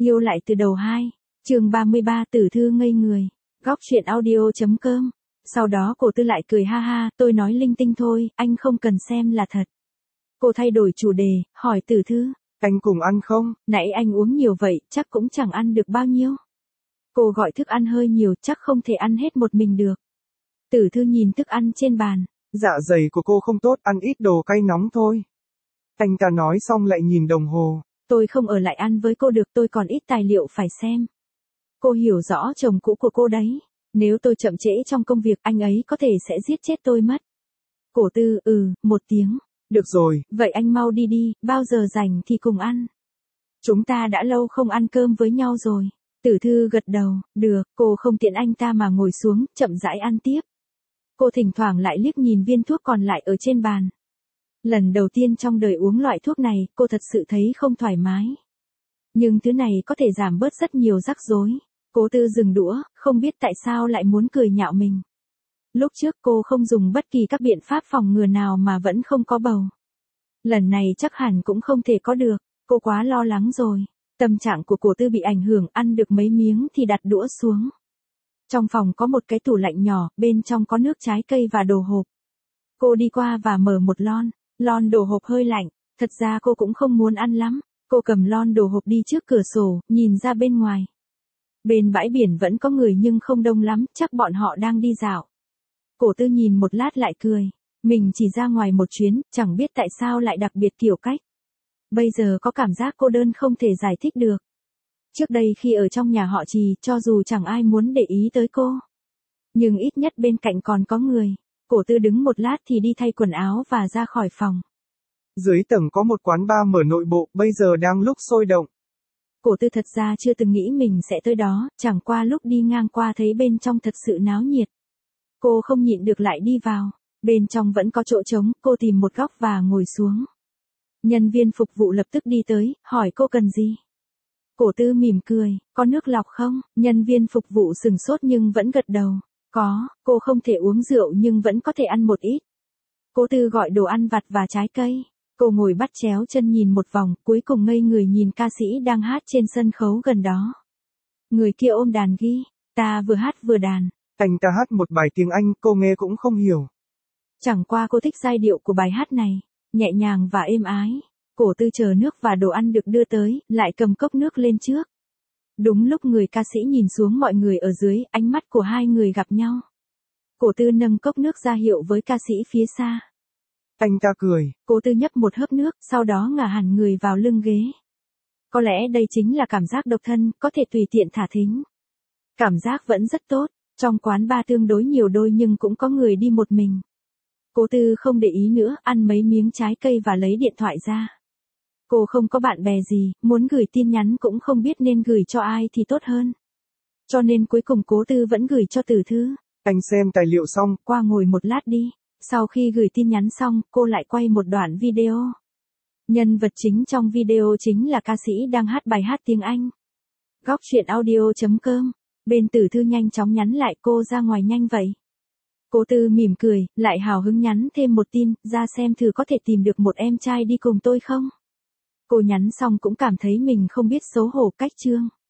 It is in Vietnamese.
Yêu lại từ đầu 2, chương 33 Tử thư ngây người, góc truyện audio.com. Sau đó cô Tư lại cười ha ha, tôi nói linh tinh thôi, anh không cần xem là thật. Cô thay đổi chủ đề, hỏi Tử thư. Anh cùng ăn không? Nãy anh uống nhiều vậy, chắc cũng chẳng ăn được bao nhiêu. Cô gọi thức ăn hơi nhiều, chắc không thể ăn hết một mình được. Tử thư nhìn thức ăn trên bàn. Dạ dày của cô không tốt, ăn ít đồ cay nóng thôi. Anh ta nói xong lại nhìn đồng hồ. Tôi không ở lại ăn với cô được, tôi còn ít tài liệu phải xem. Cô hiểu rõ chồng cũ của cô đấy. Nếu tôi chậm trễ trong công việc, anh ấy có thể sẽ giết chết tôi mất. Cổ Tư, một tiếng. Được rồi. Vậy anh mau đi đi, bao giờ rảnh thì cùng ăn. Chúng ta đã lâu không ăn cơm với nhau rồi. Tử thư gật đầu, được, cô không tiện anh ta mà ngồi xuống, chậm rãi ăn tiếp. Cô thỉnh thoảng lại liếc nhìn viên thuốc còn lại ở trên bàn. Lần đầu tiên trong đời uống loại thuốc này, cô thật sự thấy không thoải mái. Nhưng thứ này có thể giảm bớt rất nhiều rắc rối. Cố Tư dừng đũa, không biết tại sao lại muốn cười nhạo mình. Lúc trước cô không dùng bất kỳ các biện pháp phòng ngừa nào mà vẫn không có bầu. Lần này chắc hẳn cũng không thể có được, cô quá lo lắng rồi. Tâm trạng của Cố Tư bị ảnh hưởng, ăn được mấy miếng thì đặt đũa xuống. Trong phòng có một cái tủ lạnh nhỏ, bên trong có nước trái cây và đồ hộp. Cô đi qua và mở một lon đồ hộp hơi lạnh, thật ra cô cũng không muốn ăn lắm. Cô cầm lon đồ hộp đi trước cửa sổ, nhìn ra bên ngoài. Bên bãi biển vẫn có người nhưng không đông lắm, chắc bọn họ đang đi dạo. Cổ Tư nhìn một lát lại cười. Mình chỉ ra ngoài một chuyến, chẳng biết tại sao lại đặc biệt kiểu cách. Bây giờ có cảm giác cô đơn không thể giải thích được. Trước đây khi ở trong nhà họ Trì, cho dù chẳng ai muốn để ý tới cô. Nhưng ít nhất bên cạnh còn có người. Cổ Tư đứng một lát thì đi thay quần áo và ra khỏi phòng. Dưới tầng có một quán bar mở nội bộ, bây giờ đang lúc sôi động. Cổ Tư thật ra chưa từng nghĩ mình sẽ tới đó, chẳng qua lúc đi ngang qua thấy bên trong thật sự náo nhiệt. Cô không nhịn được lại đi vào. Bên trong vẫn có chỗ trống, cô tìm một góc và ngồi xuống. Nhân viên phục vụ lập tức đi tới, hỏi cô cần gì. Cổ Tư mỉm cười, có nước lọc không? Nhân viên phục vụ sừng sốt nhưng vẫn gật đầu. Có, cô không thể uống rượu nhưng vẫn có thể ăn một ít. Cố Tư gọi đồ ăn vặt và trái cây. Cô ngồi bắt chéo chân nhìn một vòng, cuối cùng ngây người nhìn ca sĩ đang hát trên sân khấu gần đó. Người kia ôm đàn ghi, ta vừa hát vừa đàn. Anh ta hát một bài tiếng Anh, cô nghe cũng không hiểu. Chẳng qua cô thích giai điệu của bài hát này, nhẹ nhàng và êm ái. Cổ Tư chờ nước và đồ ăn được đưa tới, lại cầm cốc nước lên trước. Đúng lúc người ca sĩ nhìn xuống mọi người ở dưới, ánh mắt của hai người gặp nhau. Cổ Tư nâng cốc nước ra hiệu với ca sĩ phía xa. Anh ta cười. Cố Tư nhấp một hớp nước, sau đó ngả hẳn người vào lưng ghế. Có lẽ đây chính là cảm giác độc thân, có thể tùy tiện thả thính. Cảm giác vẫn rất tốt, trong quán bar tương đối nhiều đôi nhưng cũng có người đi một mình. Cố Tư không để ý nữa, ăn mấy miếng trái cây và lấy điện thoại ra. Cô không có bạn bè gì, muốn gửi tin nhắn cũng không biết nên gửi cho ai thì tốt hơn. Cho nên cuối cùng Cố Tư vẫn gửi cho Tử thư. Anh xem tài liệu xong, qua ngồi một lát đi. Sau khi gửi tin nhắn xong, cô lại quay một đoạn video. Nhân vật chính trong video chính là ca sĩ đang hát bài hát tiếng Anh. Góc truyện audio.com. Bên Tử thư nhanh chóng nhắn lại cô ra ngoài nhanh vậy. Cố Tư mỉm cười, lại hào hứng nhắn thêm một tin, ra xem thử có thể tìm được một em trai đi cùng tôi không. Cô nhắn xong cũng cảm thấy mình không biết xấu hổ cách chương.